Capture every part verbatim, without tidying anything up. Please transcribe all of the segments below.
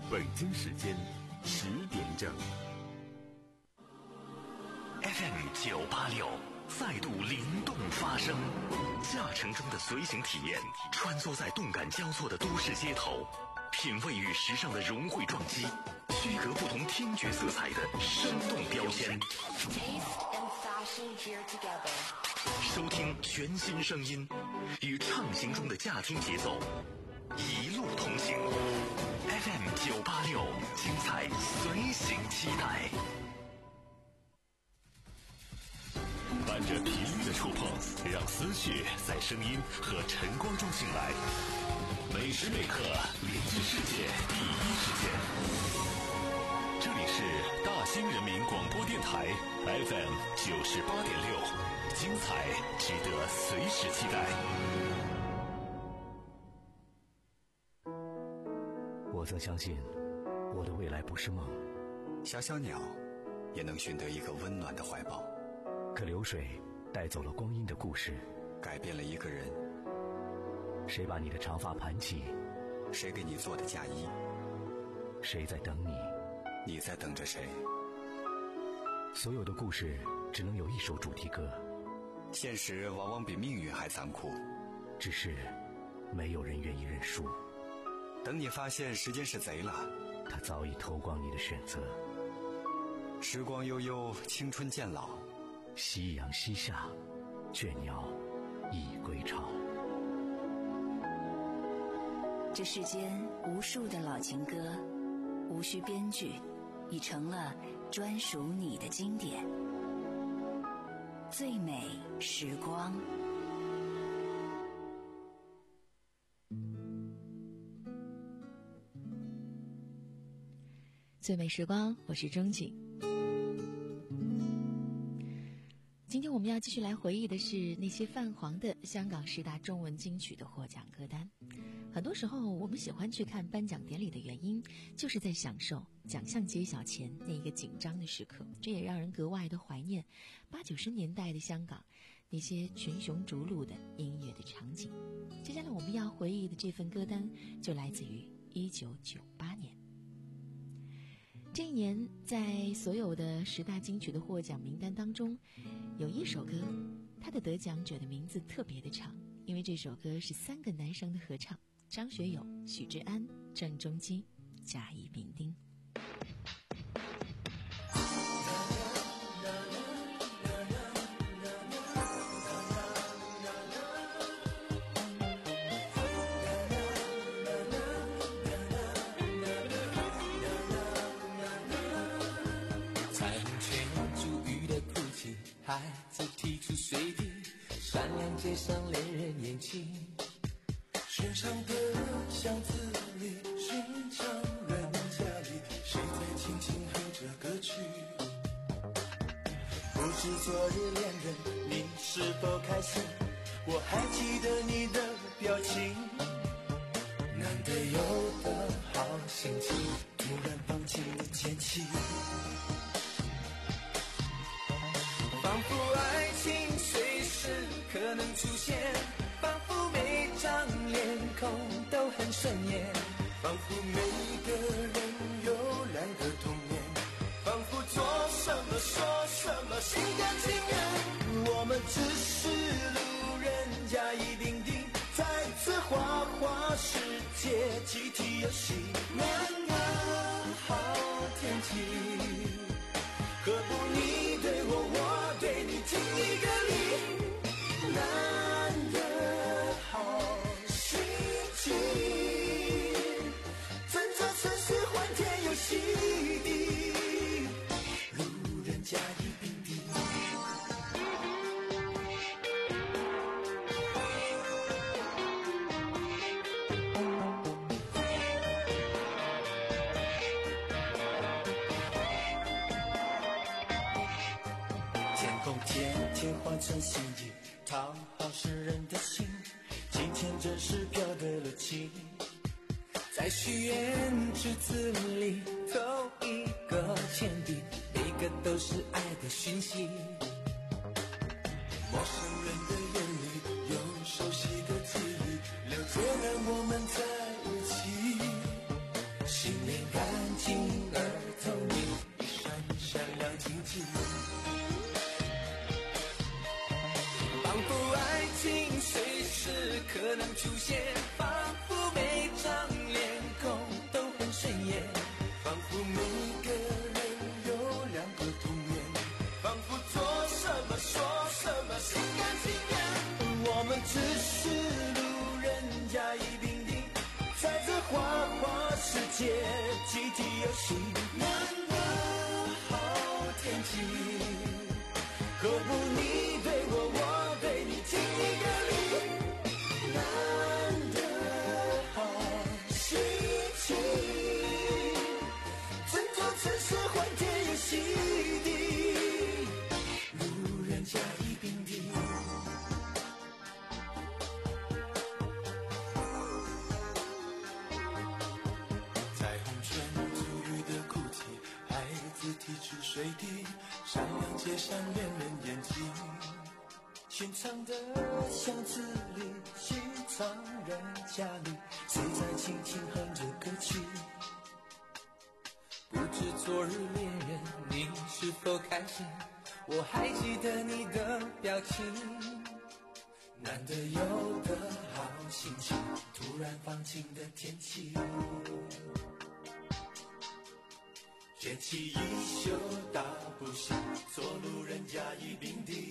北京时间十点整。 F M 九八六再度灵动发声，驾乘中的随行体验，穿梭在动感交错的都市街头，品味与时尚的融汇撞击，区隔不同听觉色彩的生动标签。收听全新声音，与畅行中的驾听节奏，一路同行。F M 九八六，精彩随行期待。伴着频率的触碰，让思绪在声音和晨光中醒来。每时每刻连接世界第一时间。这里是大兴人民广播电台 F M 九十八点六，精彩值得随时期待。 我曾相信，我的未来不是梦。 小小鸟也能寻得一个温暖的怀抱。 可流水带走了光阴的故事， 改变了一个人。 谁把你的长发盘起？ 谁给你做的嫁衣？ 谁在等你？ 你在等着谁？ 所有的故事只能有一首主题歌。 现实往往比命运还残酷， 只是没有人愿意认输。 等你发现时间是贼了， 他早已偷光你的选择。 时光悠悠，青春渐老， 夕阳西下，倦鸟已归巢。 这世间无数的老情歌，无需编剧，已成了专属你的经典。最美时光。 最美时光，我是钟景。今天我们要继续来回忆的是那些泛黄的香港十大中文金曲的获奖歌单。很多时候我们喜欢去看颁奖典礼的原因，就是在享受奖项揭晓前那一个紧张的时刻，这也让人格外的怀念八九十年代的香港那些群雄逐鹿的音乐的场景。接下来我们要回忆的这份歌单就来自于一九九八年。这一年，在所有的十大金曲的获奖名单当中，有一首歌，它的得奖者的名字特别的长，因为这首歌是三个男生的合唱：张学友、许志安、郑中基、甲乙丙丁。 孩子提出随地，善良街上恋人眼睛，身上的巷子里，寻常人家里，谁在轻轻哼着歌曲？不知昨日恋人你是否开心？我还记得你的表情，难得有的好心情，突然放晴的天气。仿佛爱情随时可能出现，仿佛每张脸孔都很顺眼，仿佛每个人有两个童年，仿佛做什么说什么心甘情愿。我们只是路人甲乙丙丁，在此花花世界集体游戏。男儿好天气，何不你对我，我对你，尽一个礼，难得好心情，趁着城市欢天又喜地，路人甲乙丙丁。天天换成心意，讨好世人的心，今天真是飘对了情，在许愿池子里投一个铅笔，每个都是爱的讯息。陌生人的眼里有熟悉的记忆，留着让我们在一起，心灵感出现，仿佛每张脸孔都很顺眼，仿佛每个人有两个童年，仿佛做什么说什么心甘情愿。我们只是路人甲乙丙丁，在这花花世界集体游戏。难得好天气，何不你对我，我对你，敬一个礼。难得好心情，整座城市欢天又喜地，路人甲乙丙丁。彩虹村足雨的哭泣，孩子提出水滴，闪亮街上恋人眼睛，寻常的巷子里，寻常人家里，谁在轻轻哼着歌曲？不知昨日恋人你是否开心？我还记得你的表情。难得有个好心情，突然放晴的天气，卷起衣袖大步行，做路人甲乙丙丁。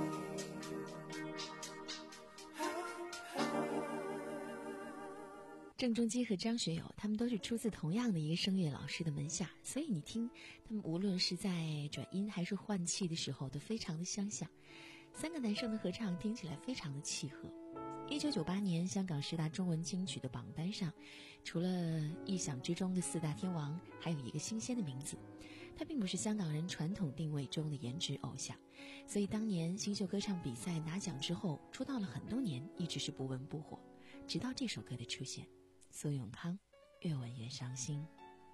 郑中基和张学友，他们都是出自同样的一个声乐老师的门下，所以你听他们无论是在转音还是换气的时候都非常的相像。三个男生的合唱听起来非常的契合。一九九八年香港十大中文金曲的榜单上，除了意想之中的四大天王，还有一个新鲜的名字。他并不是香港人传统定位中的颜值偶像，所以当年新秀歌唱比赛拿奖之后，出道了很多年一直是不温不火，直到这首歌的出现，苏永康越吻越伤心。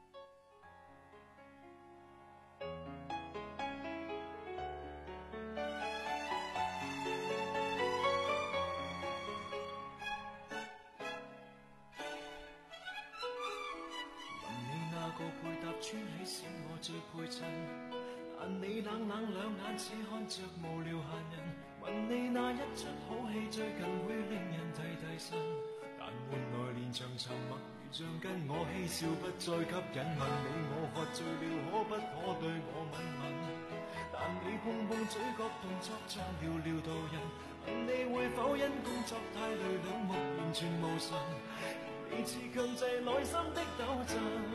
最配襯，但你冷冷兩眼似看着無聊閒人。問你那一出好戲最近會令人提提神，但換來連場沉默如像跟我嬉笑不再吸引。問你我喝醉了可不可對我吻吻？但你碰碰嘴角動作像寥寥導人。問你會否因工作太累兩目完全無神？你似強制內心的抖震。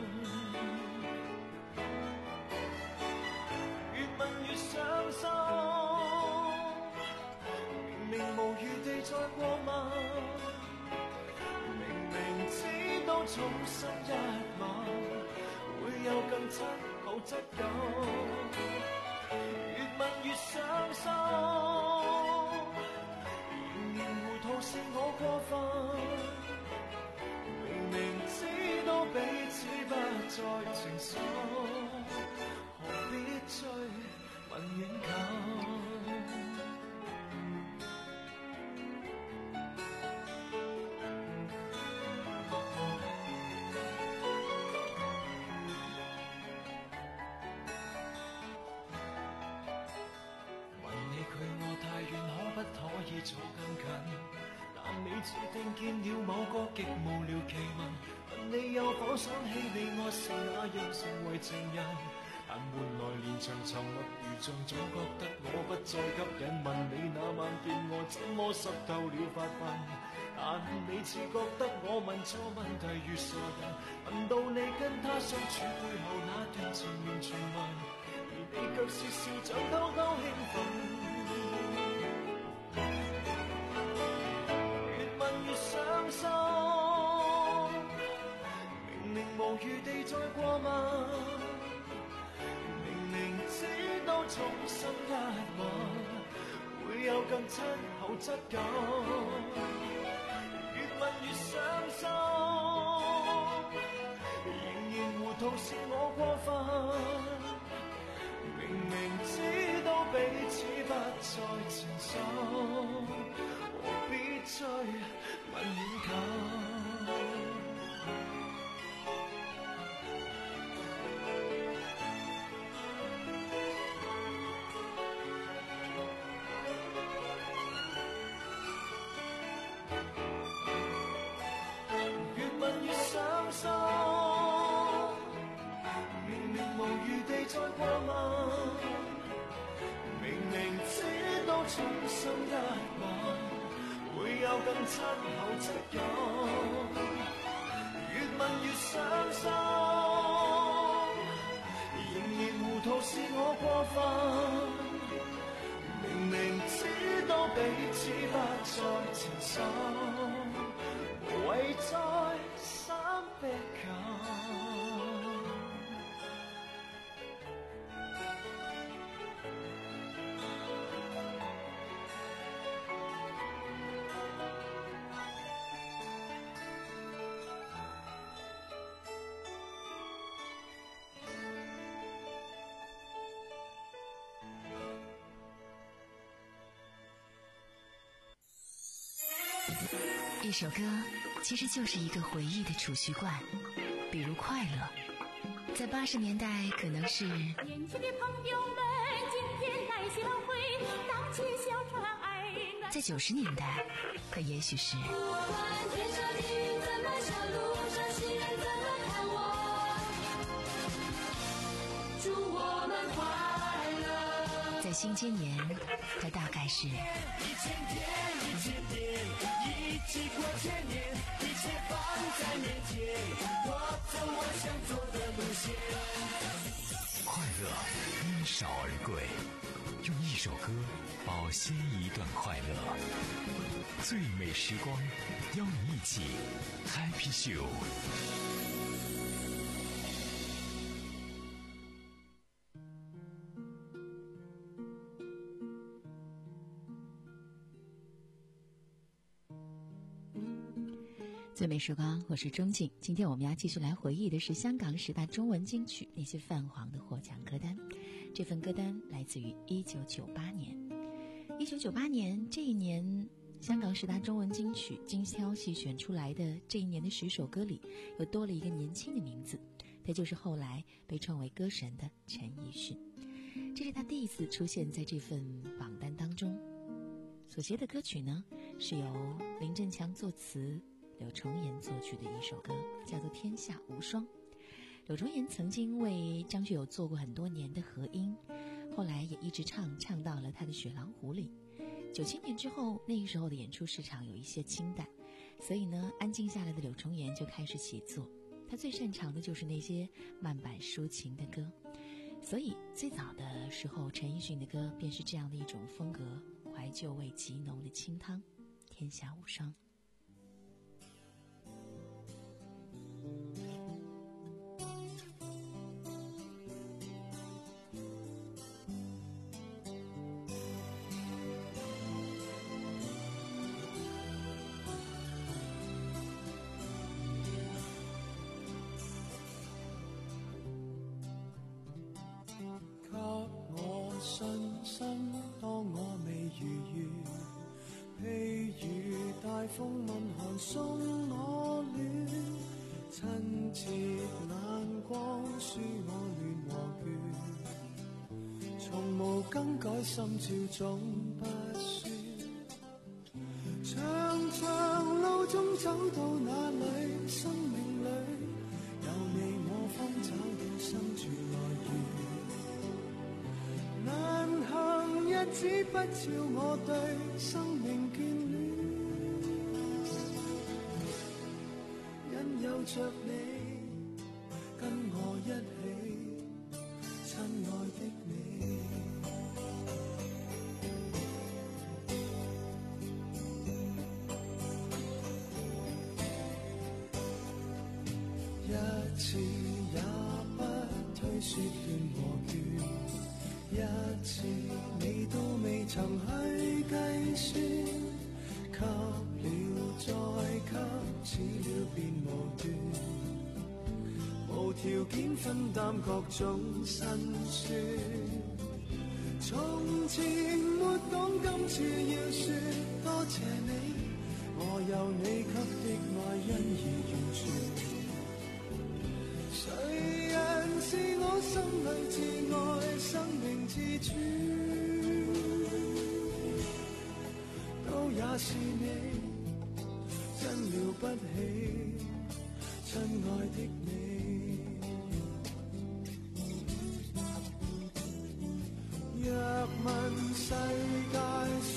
傷心，明明無餘地再過問，明明知道重新一晚會有更親厚質感，越問越傷心，仍然糊塗是我過分，明明知道彼此不再情深，何必追問遠近？問你距我太遠，可不可以早更近？但你似聽見了某個極無聊奇聞，問你有否想起你我是那樣成為情人？但換來連場沉默如像總覺得我不再吸引。問你那晚見我怎麼濕透了發鬢？但你似覺得我問錯問題如傻人。問到你跟他相處背後那段情完全聞，而你卻是笑像偷偷興奮。越問越傷心，明明無餘地再過問。重新一吻，會有更親厚質感。越問越傷心，仍然糊塗是我過分。明明知道彼此不再情深，何必追問遠近？ 衷心一晚，會有更親厚質感，越問越傷心，仍然糊塗是我過分，明明知道彼此不再情深，無謂再三逼近。 一首歌其实就是一个回忆的储蓄罐，比如快乐，在八十年代可能是年轻的朋友们今天来相会，荡起小船爱暖。 在九十年代可也许是我们天上的怎么笑，路上行人怎么看我，祝我们快乐。 在新千年它大概是一千天一千天一起过千年，一切放在面前，我走我想走的路线。 快乐因少而贵，用一首歌保鲜一段快乐。最美时光，邀你一起 Happy Show。 最美时光，我是钟静。今天我们要继续来回忆的是香港十大中文金曲那些泛黄的获奖歌单。这份歌单来自于一九九八年。一九九八年这一年，香港十大中文金曲精挑细选出来的这一年的十首歌里，又多了一个年轻的名字，他就是后来被称为歌神的陈奕迅。这是他第一次出现在这份榜单当中。所写的歌曲呢，是由林振强作词，柳重言作曲的一首歌，叫做《天下无双》。柳重言曾经为张学友做过很多年的和音，后来也一直唱唱到了他的《雪狼湖》里。九七年之后，那个时候的演出市场有一些清淡，所以呢，安静下来的柳重言就开始写作。他最擅长的就是那些慢板抒情的歌，所以最早的时候，陈奕迅的歌便是这样的一种风格，怀旧味极浓的清汤，天下无双。 風問寒送我暖，親切眼光輸我亂和倦，從無更改心照總不算。長長路中走到哪裏，生命裏有你我方找到生存來源。難行日子不照我對生命眷戀，有着你跟我一起，親愛的你。一次也不推說斷和倦，一次你都未曾去計算，給了再給，似了便無端，無條件分擔各種辛酸。從前沒講，今次要說多謝你，我有你給的愛因而完全。誰人是我心裏至愛，生命之主，都也是你。真了不起，親愛的你。若問世界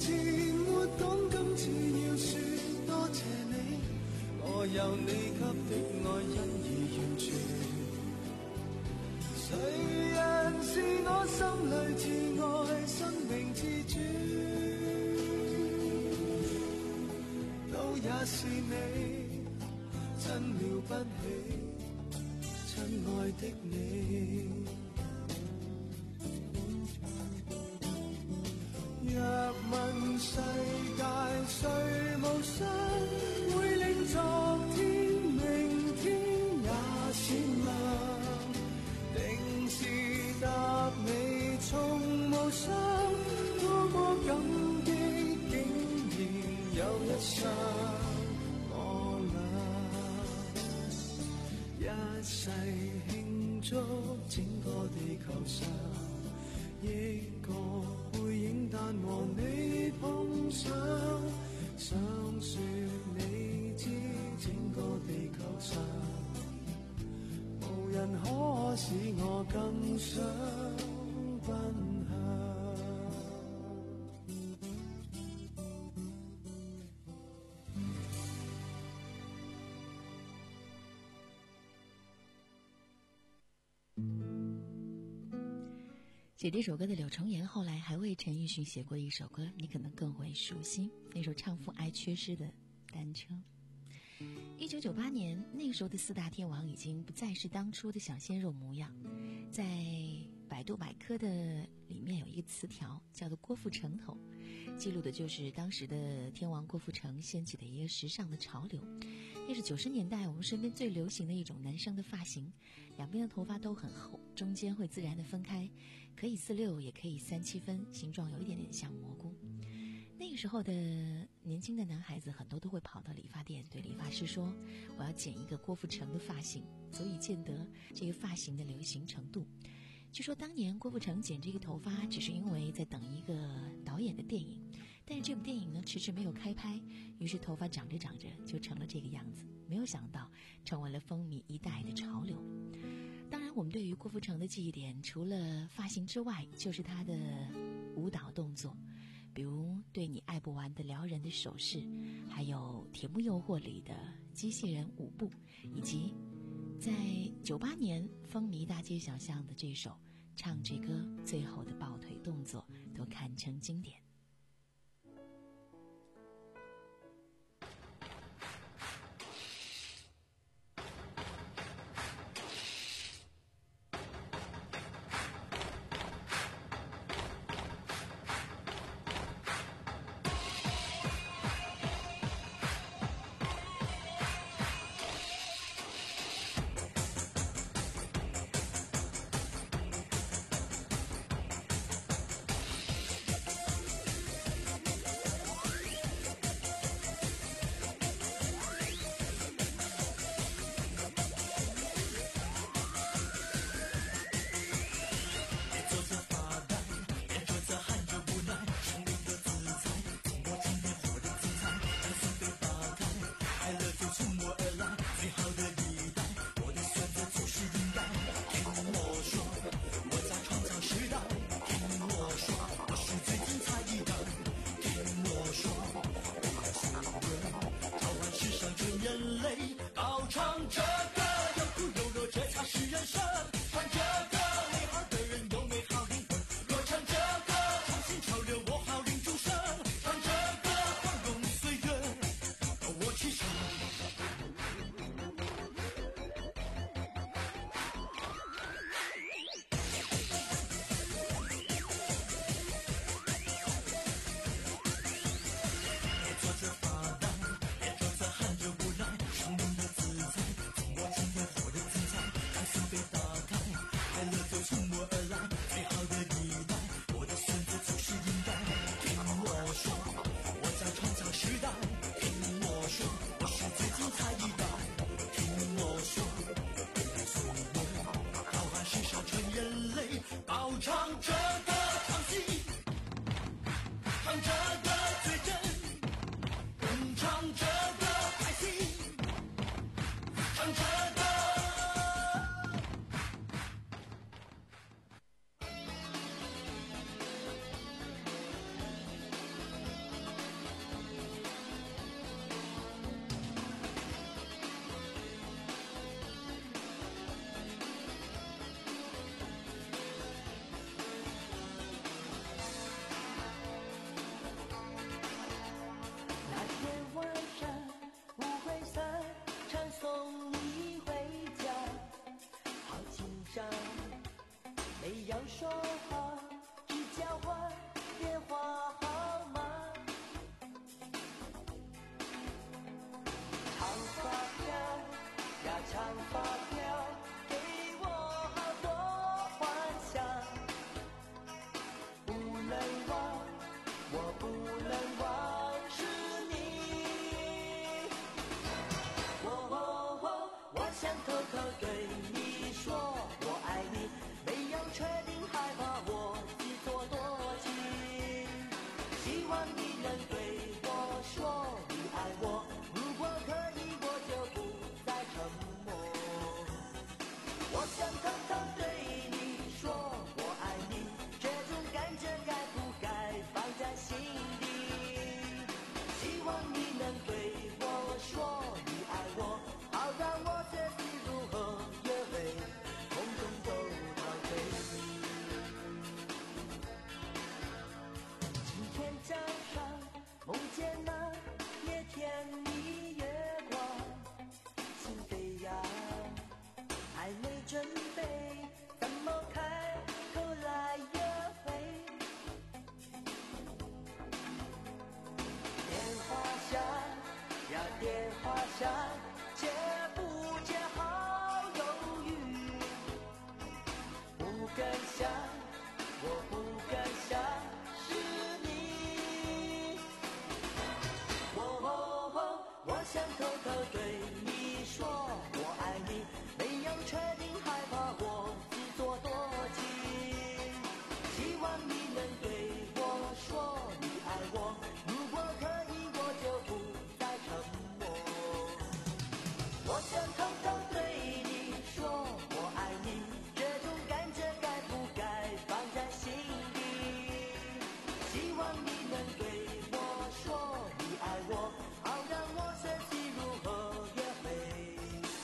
前沒講今次要說多謝你，我有你給的愛因而完全。誰人是我心裏至愛生命之主，都也是你，真了不起，親愛的你。若問世界誰無雙，會令昨天明天也閃亮，定是答你從無雙，多麼感激竟然有一雙我倆，一世慶祝整個地球上億個背影，但和你碰上，想說你知整個地球上無人可使我更想奔向。 写这首歌的柳重言后来还为陈奕迅写过一首歌，你可能更为熟悉，那首唱父爱缺失的单车。一九九八年，那个时候的四大天王已经不再是当初的小鲜肉模样。在百度百科的里面有一个词条叫做郭富城头，记录的就是当时的天王郭富城掀起的一个时尚的潮流。那是九十年代我们身边最流行的一种男生的发型，两边的头发都很厚，中间会自然的分开，可以四六也可以三七分，形状有一点点像蘑菇。那个时候的年轻的男孩子很多都会跑到理发店，对理发师说我要剪一个郭富城的发型，足以见得这个发型的流行程度。据说当年郭富城剪这个头发只是因为在等一个导演的电影，但是这部电影呢迟迟没有开拍，于是头发长着长着就成了这个样子，没有想到成为了风靡一代的潮流。当然我们对于郭富城的记忆点除了发型之外，就是他的舞蹈动作，比如对你爱不完的撩人的手势，还有铁幕诱惑里的机器人舞步，以及在九八年风靡大街小巷的这首唱这歌最后的抱腿动作，都堪称经典。 需要说话，只交换电话号码。长发飘呀长发飘，给我好多幻想。不能忘，我不能忘是你。哦哦哦，我想偷偷对你说我爱你，没有确定害怕我自作多情。希望你能对我说你爱我，如果可以我就不再沉默。我想偷偷对你说我爱你，这种感觉该不该放在心底？希望你能对我说你爱我，好让我学习如何约会，通通都陶醉。今天早上梦见那夜天的月光，心飞扬，还没准备，怎么开口来约会？电话响呀电话响，接不接好犹豫。不敢想，我不敢想是你。哦哦哦，我想偷偷对你说我爱你，没有确定害怕我自作多情。希望你能对我说你爱我，如果可以我就不再沉默。我想偷偷对你说我爱你，这种感觉该不该放在心底？希望你能对我说你爱我，好让我学习如何约会。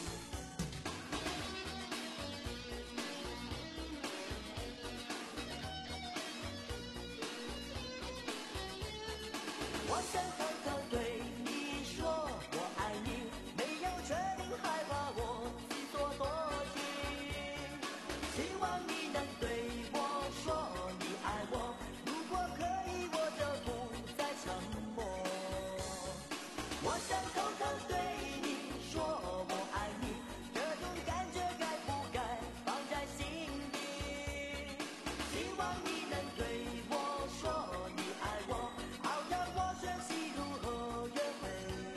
我想偷偷对你说我爱你，没有确定害怕我自作多情。希望你能对我说你爱我，如果可以我就不再沉默。我想偷偷对你说我爱你，这种感觉该不该放在心底？希望你能对我说你爱我，好让我学习如何约会。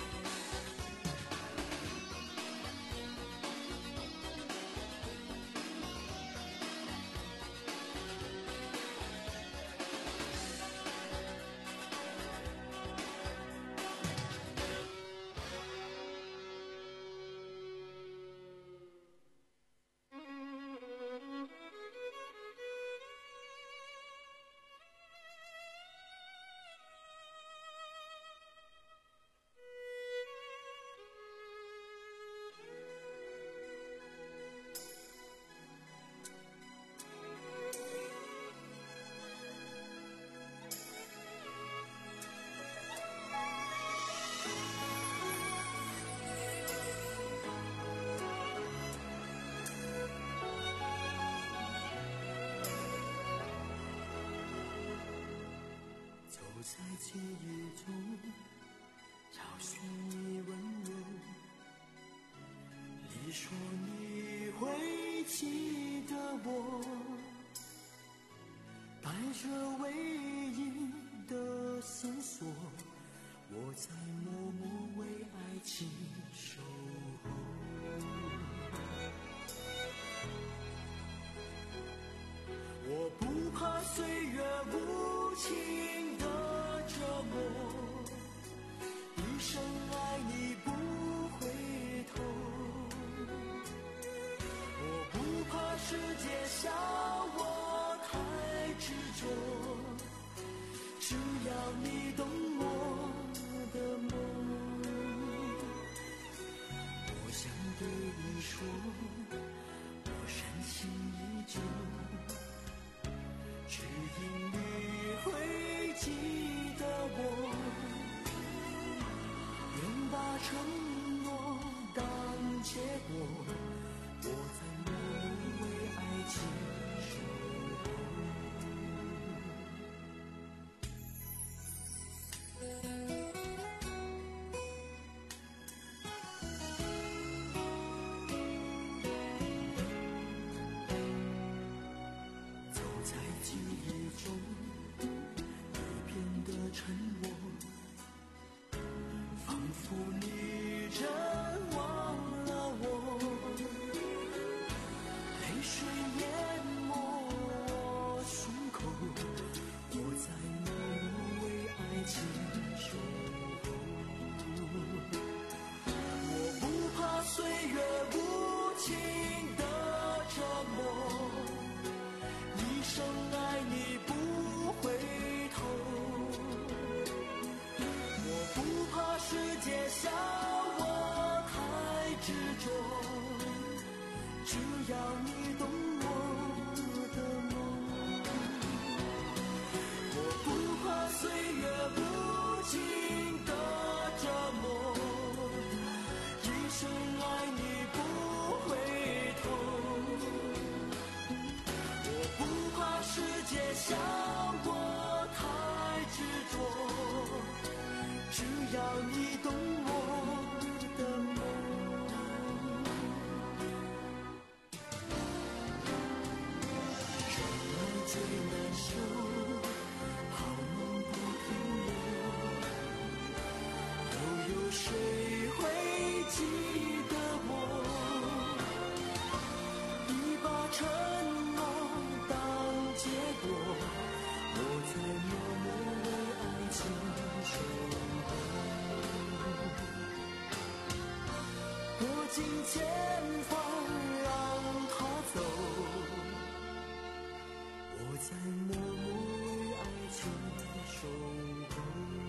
走在记忆中，找寻你温柔。你说你会记得我，带着唯一的线索，我在默默为爱情守候。我不怕岁月无情的折磨，一生爱你不回头。我不怕世界笑我太执着，只要你懂我的梦。我想对你说，我深情依旧，只因你会记得我，愿把承诺当结果，我在默默为爱情守候。 要你懂我的梦。让爱最难受，好梦不停留，又有谁会记得我？一把承诺当结果，我才默默为爱情守候，破尽千方让它走，我在默默为爱情守候。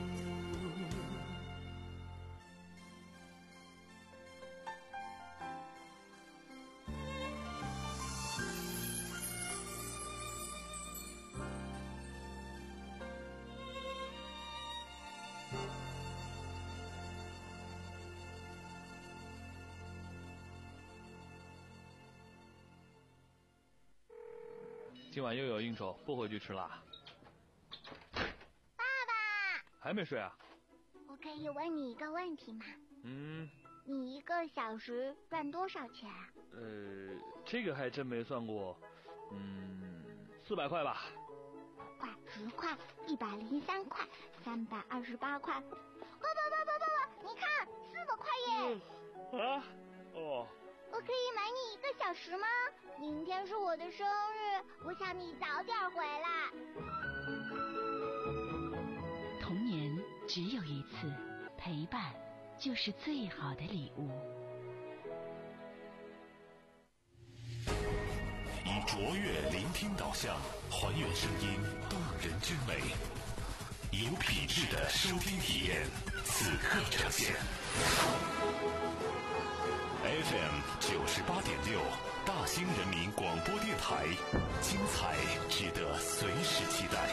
今晚又有应酬，不回去吃啦。 爸爸， 还没睡啊？ 我可以问你一个问题吗？ 嗯。 你一个小时赚多少钱啊？ 呃，这个还真没算过。嗯，四百块吧。 五块、十块、一百零三块、三百二十八块。爸爸爸爸爸爸，你看，四百块耶！ 嗯、啊？哦。 我可以买你一个小时吗？明天是我的生日，我想你早点回来。 童年只有一次，陪伴就是最好的礼物。 以卓越聆听导向，还原声音动人之美，有品质的收听体验，此刻呈现。F M 九十八点六，大兴人民广播电台，精彩值得随时期待。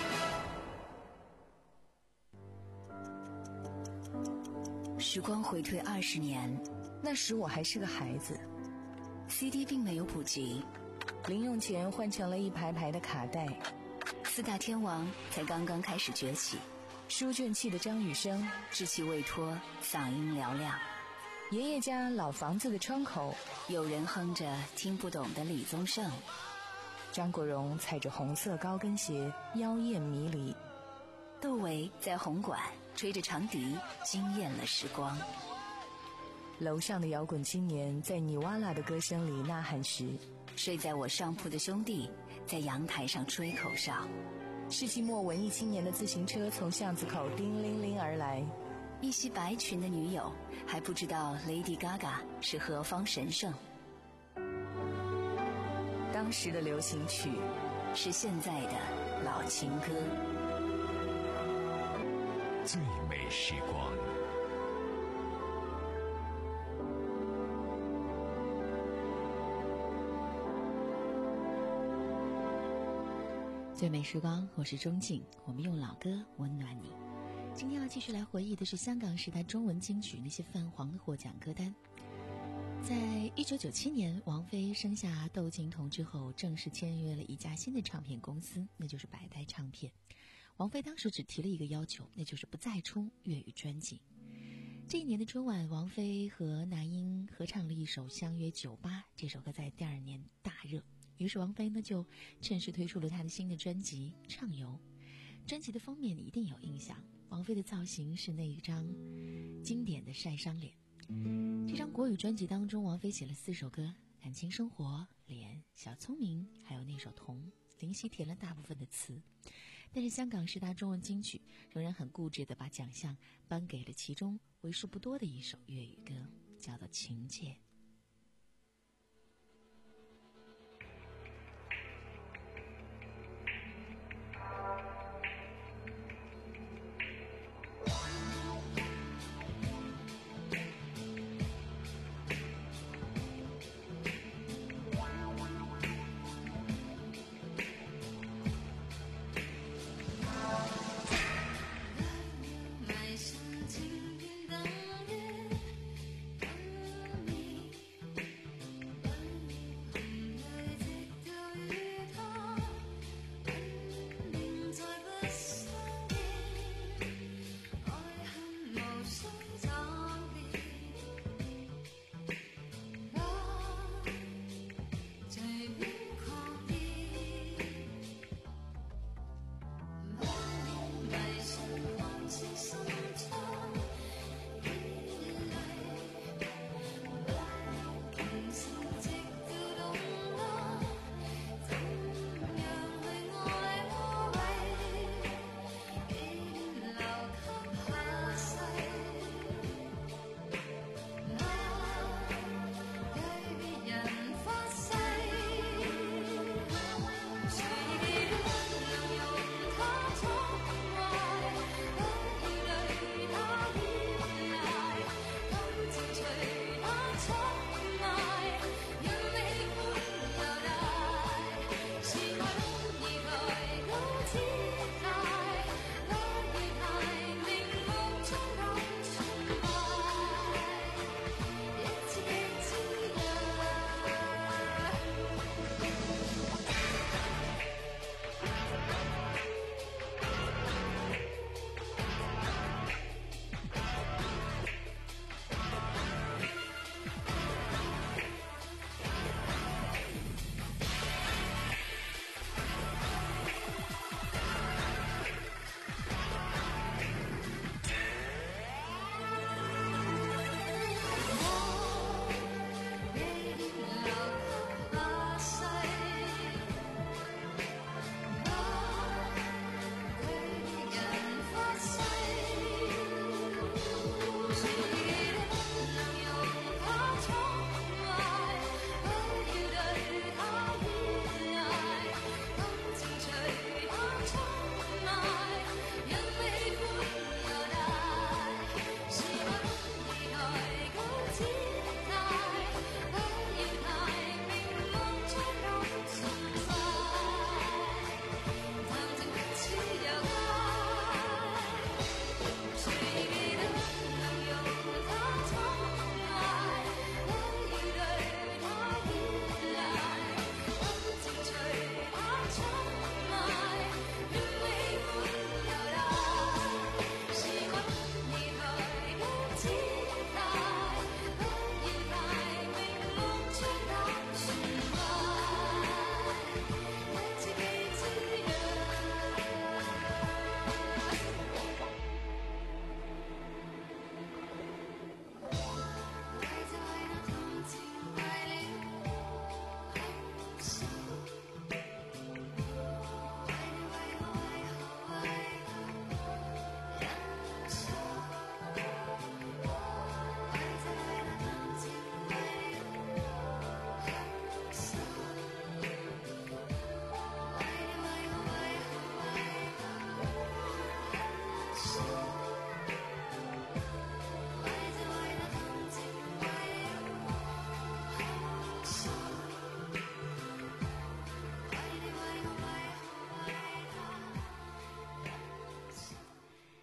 时光回退二十年，那时我还是个孩子 ，C D 并没有普及，零用钱换成了一排排的卡带，四大天王才刚刚开始崛起，书卷气的张雨生稚气未脱，嗓音嘹亮。爷爷家老房子的窗口，有人哼着听不懂的李宗盛。张国荣踩着红色高跟鞋，妖艳迷离。窦唯在红馆吹着长笛，惊艳了时光。楼上的摇滚青年在尼瓦拉的歌声里呐喊时，睡在我上铺的兄弟在阳台上吹口哨。世纪末文艺青年的自行车从巷子口叮铃铃而来。一袭白裙的女友还不知道 Lady Gaga 是何方神圣。当时的流行曲是现在的老情歌。 最美时光。 最美时光，我是钟静，我们用老歌温暖你。今天要继续来回忆的是香港时代中文金曲那些泛黄的获奖歌单。在一九九七年，王菲生下窦靖童之后，正式签约了一家新的唱片公司，那就是百代唱片。王菲当时只提了一个要求，那就是不再出粤语专辑。这一年的春晚，王菲和那英合唱了一首《相约九八》，这首歌在第二年大热，于是王菲呢就趁势推出了她的新的专辑《畅游》。专辑的封面你一定有印象，王菲的造型是那一张经典的晒伤脸。这张国语专辑当中，王菲写了四首歌，感情生活、脸、小聪明，还有那首童，林夕填了大部分的词。但是香港十大中文金曲仍然很固执地把奖项颁给了其中为数不多的一首粤语歌，叫做《情界》。 埋上青天的月，等你。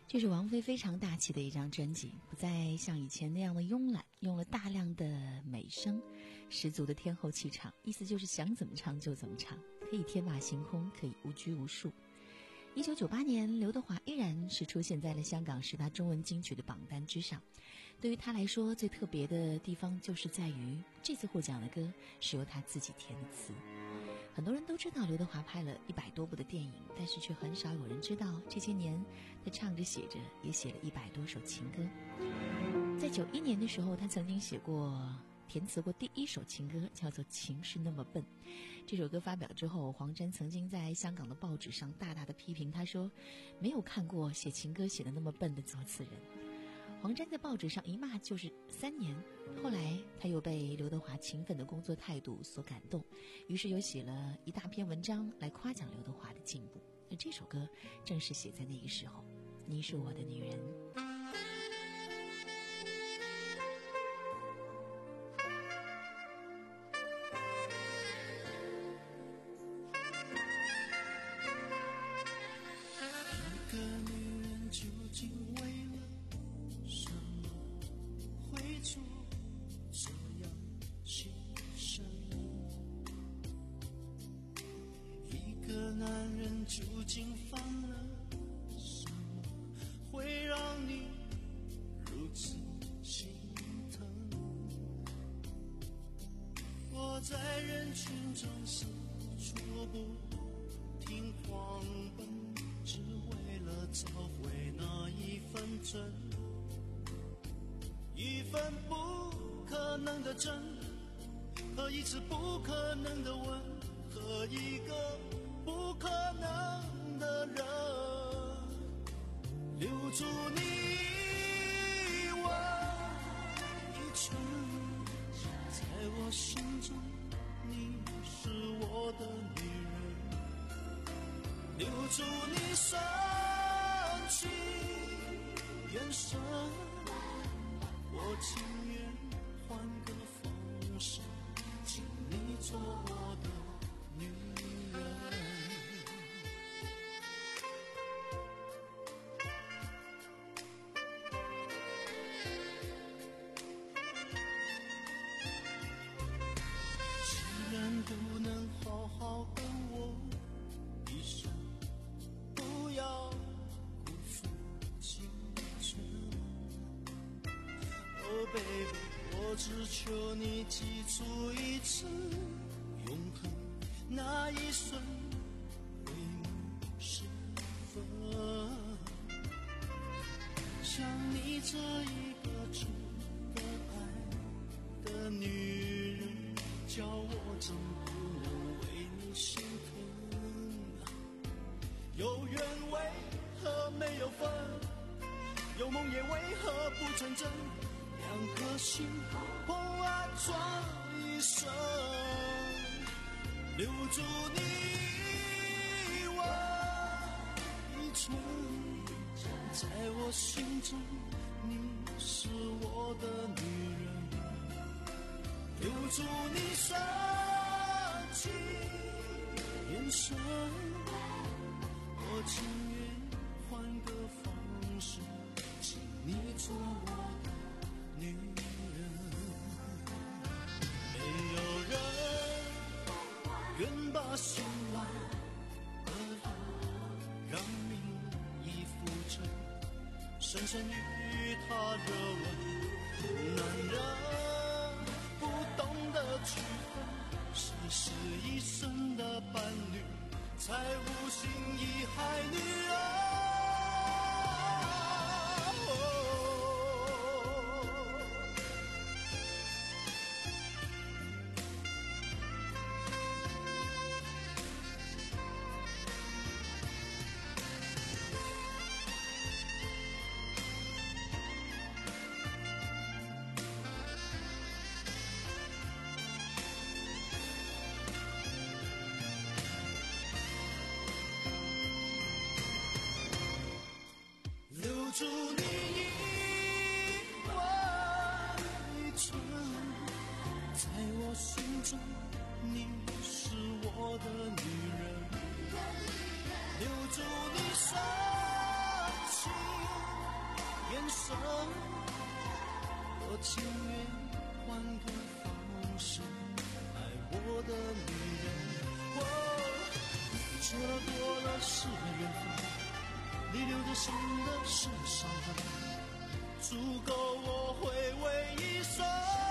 这是王菲非常大气的一张专辑，不再像以前那样的慵懒，用了大量的美声，十足的天后气场，意思就是想怎么唱就怎么唱，可以天马行空，可以无拘无束。一九九八年，刘德华依然是出现在了香港十大中文金曲的榜单之上。对于他来说，最特别的地方就是在于这次获奖的歌是由他自己填的词。很多人都知道刘德华拍了一百多部的电影，但是却很少有人知道这些年他唱着写着也写了一百多首情歌。在九一年的时候，他曾经写过填词过第一首情歌，叫做《情是那么笨》。这首歌发表之后，黄沾曾经在香港的报纸上大大的批评他，说没有看过写情歌写得那么笨的作词人。黄沾在报纸上一骂就是三年，后来他又被刘德华勤奋的工作态度所感动，于是又写了一大篇文章来夸奖刘德华的进步。而这首歌正是写在那个时候。你是我的女人。 究竟犯了什么，会让你如此心疼？我在人群中四处不停狂奔，只为了找回那一分真，一份不可能的真，和一次不可能的吻，和一个不可能的人，留住你我一程，在我心中你是我的女人，留住你深情眼神，我情愿换个方式，请你做我的女人。不能好好跟我一生，不要辜负青春。Oh baby， 我只求你记住一次，永恒那一瞬为你时分。像你这一个值得爱的女人，叫我怎不能为你心疼？有缘为何没有分？有梦也为何不成真？两颗心碰啊撞一生，留住你我一程，在我心中你是我的女人，留住你深情眼神，我情愿换个方式，请你做我的女人。没有人愿把心爱的人让命已浮沉，深深与他热吻，男人不懂得区分，谁是一生的伴侣，才无心贻害女人。留住你一程，在我心中你是我的女人，留住你深情眼神，我情愿换个方式爱我的女人。哦，错了多了是缘分，你留着心的是伤痕，足够我回味一生。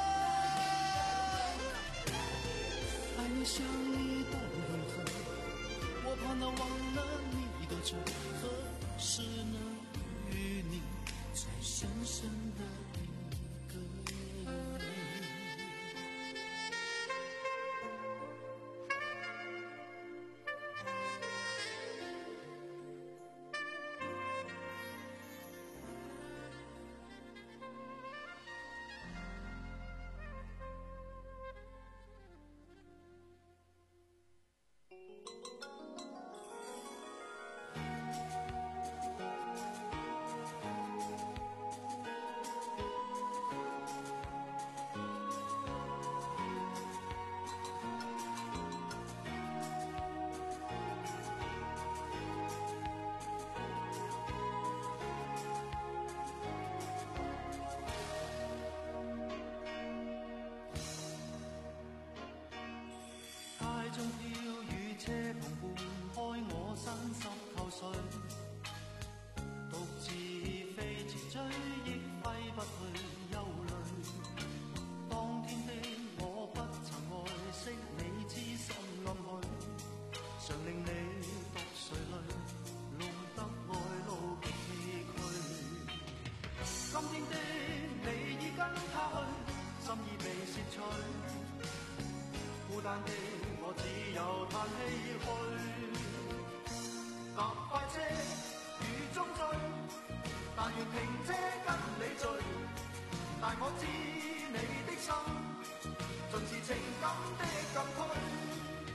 爱你像一道永恒，我怕那忘了你的仇，何时能与你再深深的一个人。海中飄雨車篷伴開我身濕透水，獨自飛馳追憶揮不去憂慮。當天的我不曾愛惜你知心暗許，常令你獨垂淚，弄得愛路崎嶇。今天的你已跟他去，心意被竊取，孤單的我只有嘆唏噓。搭快車雨中追，但願停車跟你醉。但我知你的心，盡是情感的禁區。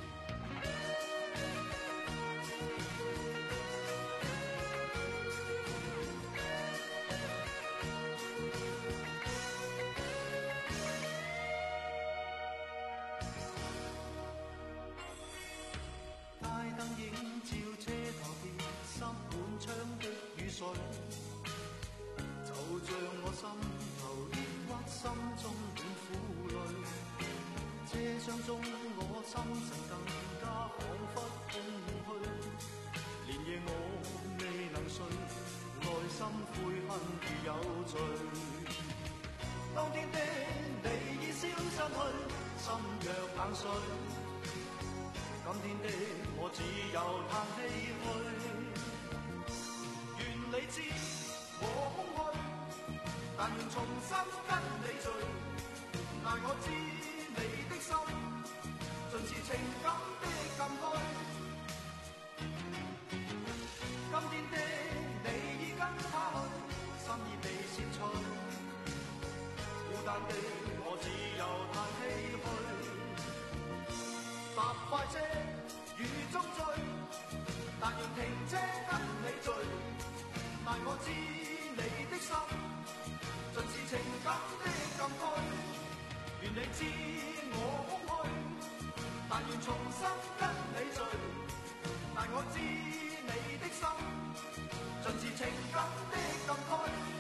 就像我心頭抑鬱，心中滿苦淚。車廂中我心神更加彷彿空虛，連夜我未能睡，內心悔恨如有罪。當天的你已消失去，心若冷水。今天的我只有嘆唏噓。願你知我空虛，但願重新跟你聚。但我知你的心，盡是情感的禁區。今天的你已跟他去，心意被竊取。孤單的我只有嘆唏噓。搭快車雨中追，但願停車跟你聚。但我知你的心，盡是情感的禁區。願你知我空虛，但願重新跟你聚。但我知你的心，盡是情感的禁區。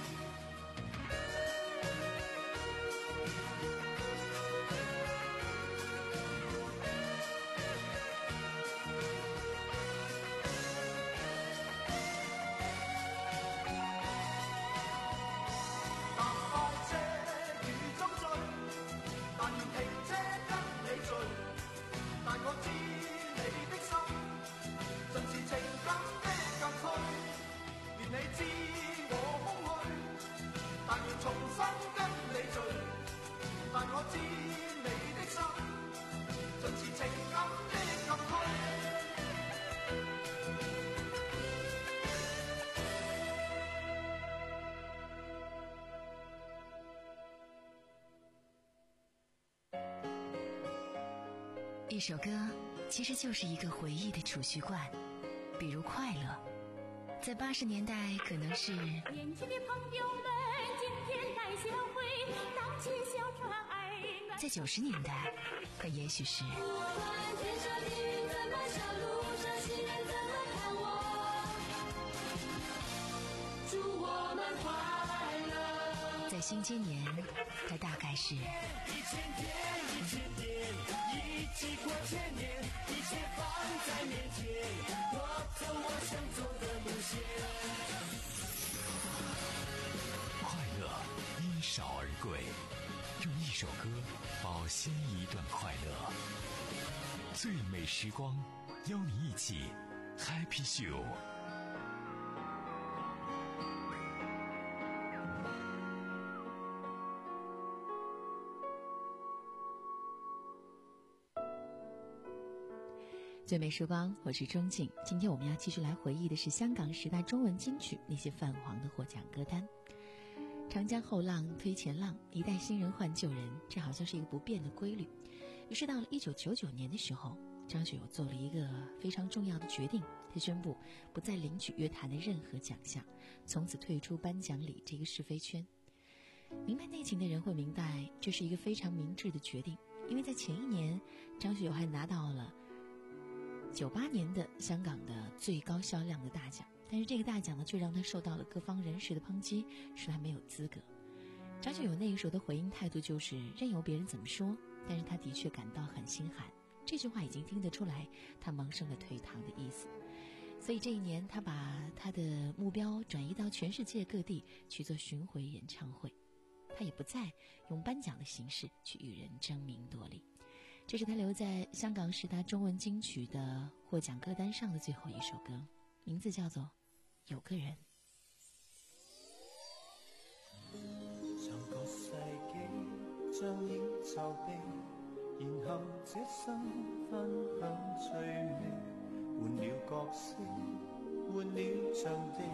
一首歌其实就是一个回忆的储蓄罐，比如快乐，在八十年代可能是年轻的朋友们今天来相会，荡起小船儿暖。 在九十年代它也许是我看天上的云怎么笑，路上行人怎么看我，祝我们快新今年，它大概是一千天，一千天，一起过千年，一切放在面前，我走我想走的路线。 快乐因少而贵，用一首歌保鲜一段快乐。最美时光，邀你一起 Happy Show。 最美时光，我是钟静。今天我们要继续来回忆的是香港十大中文金曲那些泛黄的获奖歌单。长江后浪推前浪，一代新人换旧人，这好像是一个不变的规律。于是到了一九九九年的时候，张学友做了一个非常重要的决定，他宣布不再领取乐坛的任何奖项，从此退出颁奖礼这个是非圈。明白内情的人会明白，这是一个非常明智的决定，因为在前一年，张学友还拿到了九八年的香港的最高销量的大奖，但是这个大奖呢，却让他受到了各方人士的抨击，说他没有资格。张学友那个时候的回应态度就是任由别人怎么说，但是他的确感到很心寒。这句话已经听得出来，他萌生了退堂的意思。所以这一年，他把他的目标转移到全世界各地去做巡回演唱会，他也不再用颁奖的形式去与人争名夺利。这是他留在香港十大中文金曲的获奖歌单上的最后一首歌，名字叫做《有个人》。 上個世紀將要籌備，然後這生分享趣味，換了角色，換了場地，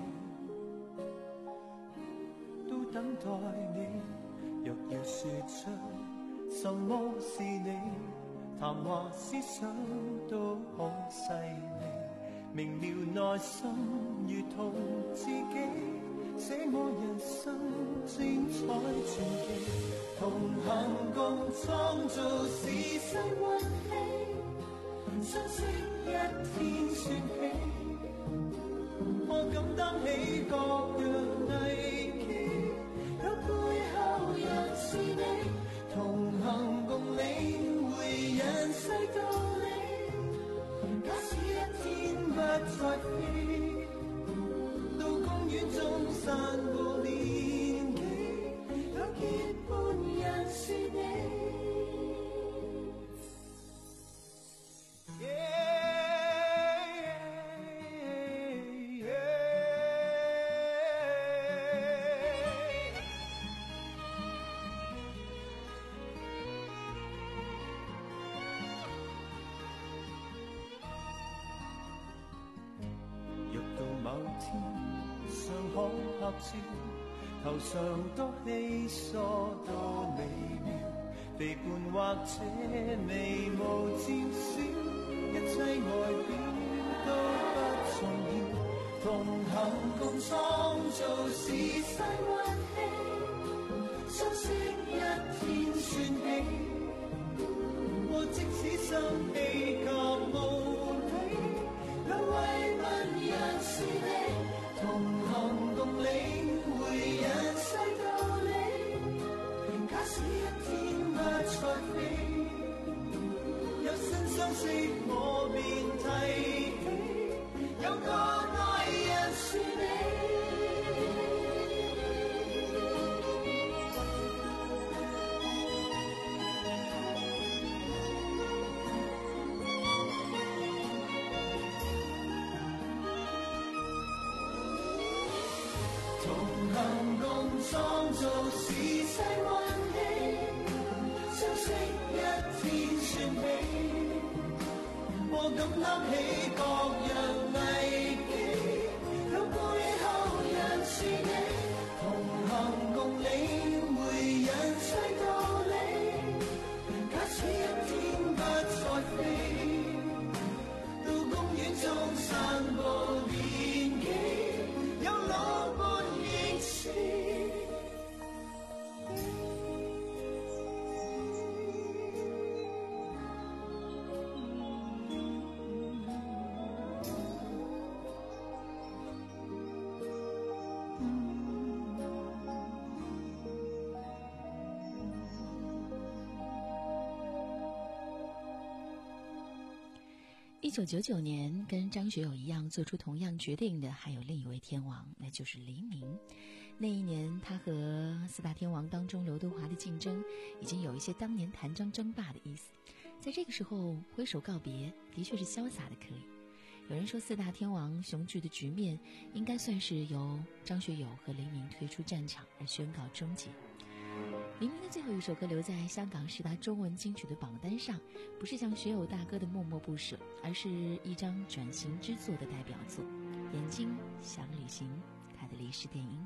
都等待你。若要說出什麼是你，談話思想都好細膩，明了內心如同自己，寫我人生精彩傳奇，同行共創造時世運氣，相識一天算起，我敢擔起各樣危機，有背後人是你，同行共領會人世道理，假使一天不再飛，到公園中散步年紀，有結伴人是你。頭上多稀疏到微妙，肥胖或者眉毛漸少，一切外表都不重要，同行共創造時世運氣，相識一天算起，我即使生氣及無理，有慰問人是你，同行共領人世道理，假使一天不再飛，有新相識我便提起，有個愛人是你。創造時世運氣，相識一天算起，我敢擔起各樣危機，有背後人是你，同行共領會人世道理，假使一天不再飛，到公園中散步年紀，有老伴仍是九九九年跟张学友一样做出同样决定的还有另一位天王，那就是黎明。那一年他和四大天王当中刘德华的竞争已经有一些当年谭张争霸的意思，在这个时候挥手告别的确是潇洒的可以。有人说四大天王雄踞的局面应该算是由张学友和黎明退出战场而宣告终结。黎明的最后一首歌留在香港十大中文金曲的榜单上，不是像学友大哥的默默不舍，而是一张转型之作的代表作《眼睛想旅行》，他的离世电音。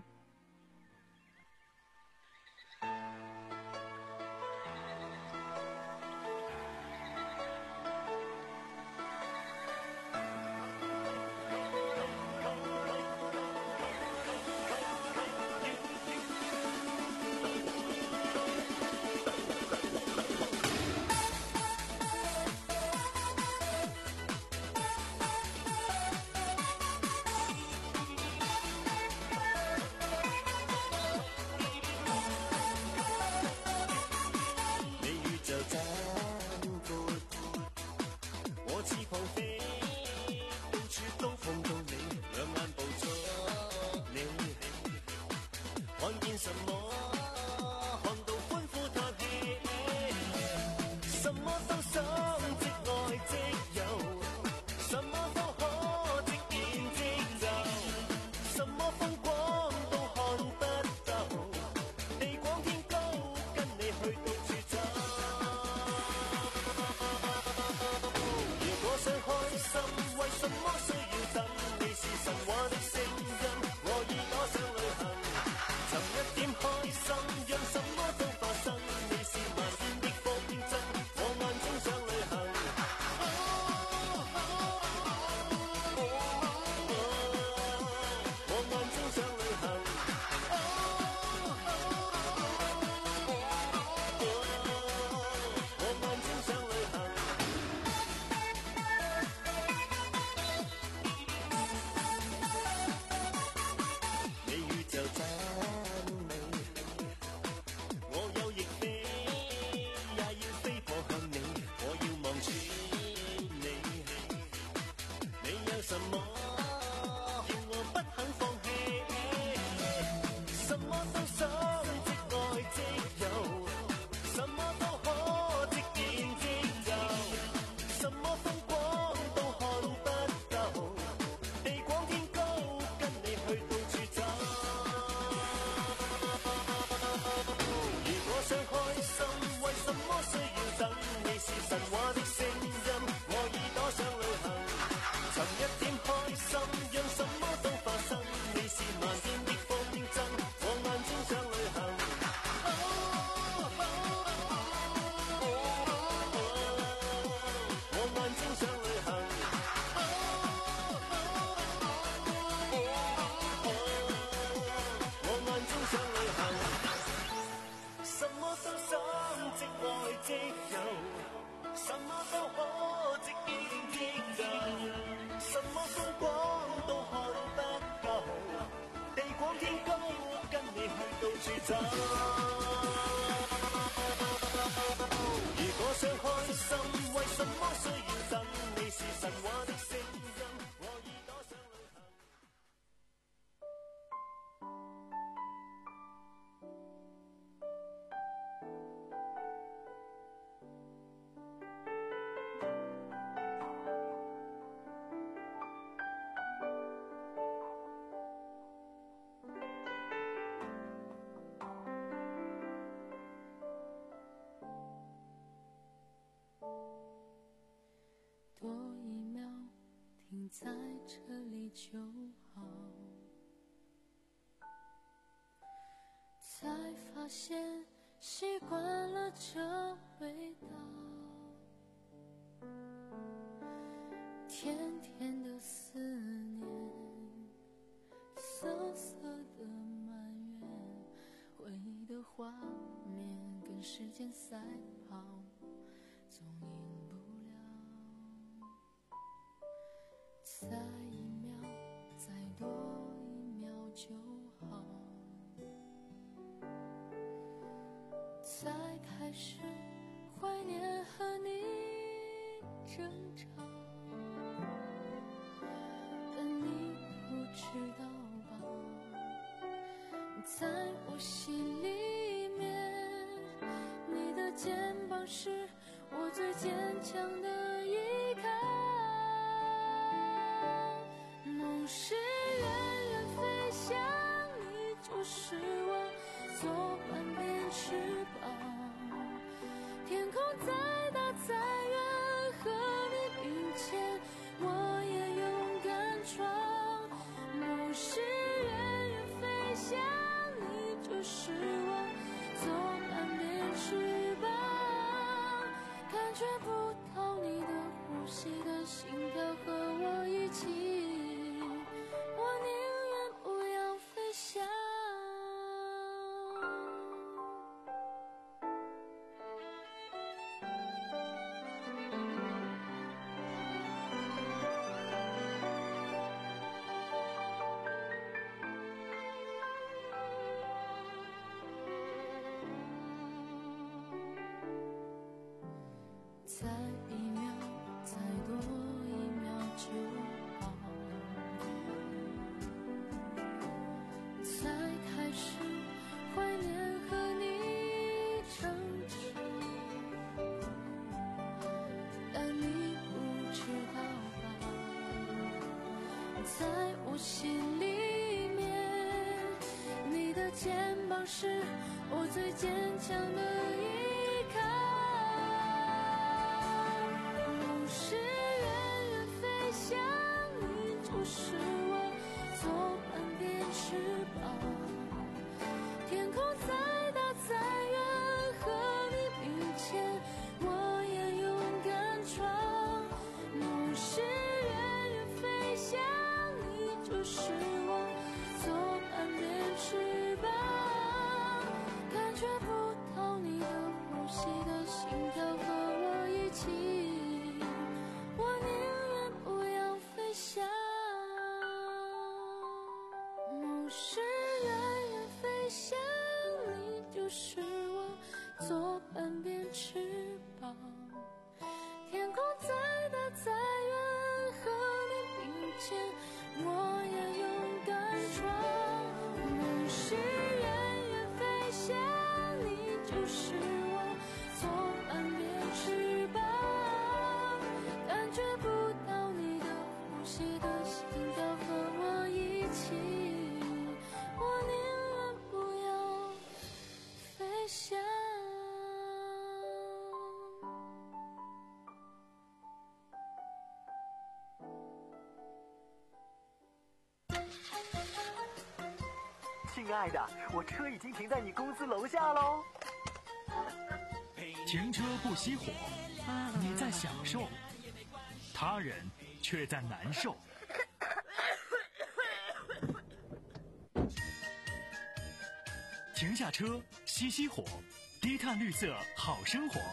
在这里就好，才发现习惯了这味道，甜甜的思念，涩涩的埋怨，回忆的画面跟时间赛跑，总赢不了。再一秒，再多一秒就好，才开始怀念和你争吵。 心里面，你的肩膀是我最坚强的依靠。梦是远远飞翔，你就是我左半边翅膀。天空再大再远，和你并肩，我也勇敢闯。梦是远远飞翔，你就是我左半边翅膀。感觉不到你的呼吸的心跳和我一起，我宁愿不要飞翔。再一秒，再多一秒就好，才开始怀念和你争执，但你不知道吧，在我心里面，你的肩膀是我最坚强的依靠。是远远飞翔，你就是我左半边翅膀。天空再大再远，和你并肩，我也勇敢闯。梦是远远飞翔，你就是我左半边翅膀。感觉不到你的呼吸的心跳和我一起，我宁愿不要飞翔。梦是远远飞翔，你就是我左半边翅膀。天空再大再远，和你并肩，我也勇敢闯。梦是远远飞翔，你就是我左半边翅膀。感觉不到你的呼吸的心跳和我一起，我宁愿不要飞翔。 亲爱的，我车已经停在你公司楼下喽。 停车不熄火，你在享受，他人却在难受。停下车，熄熄火，低碳绿色好生活。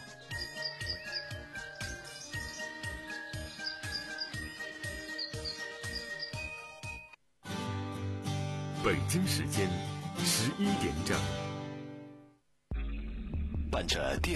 北京时间十一点整， 伴着电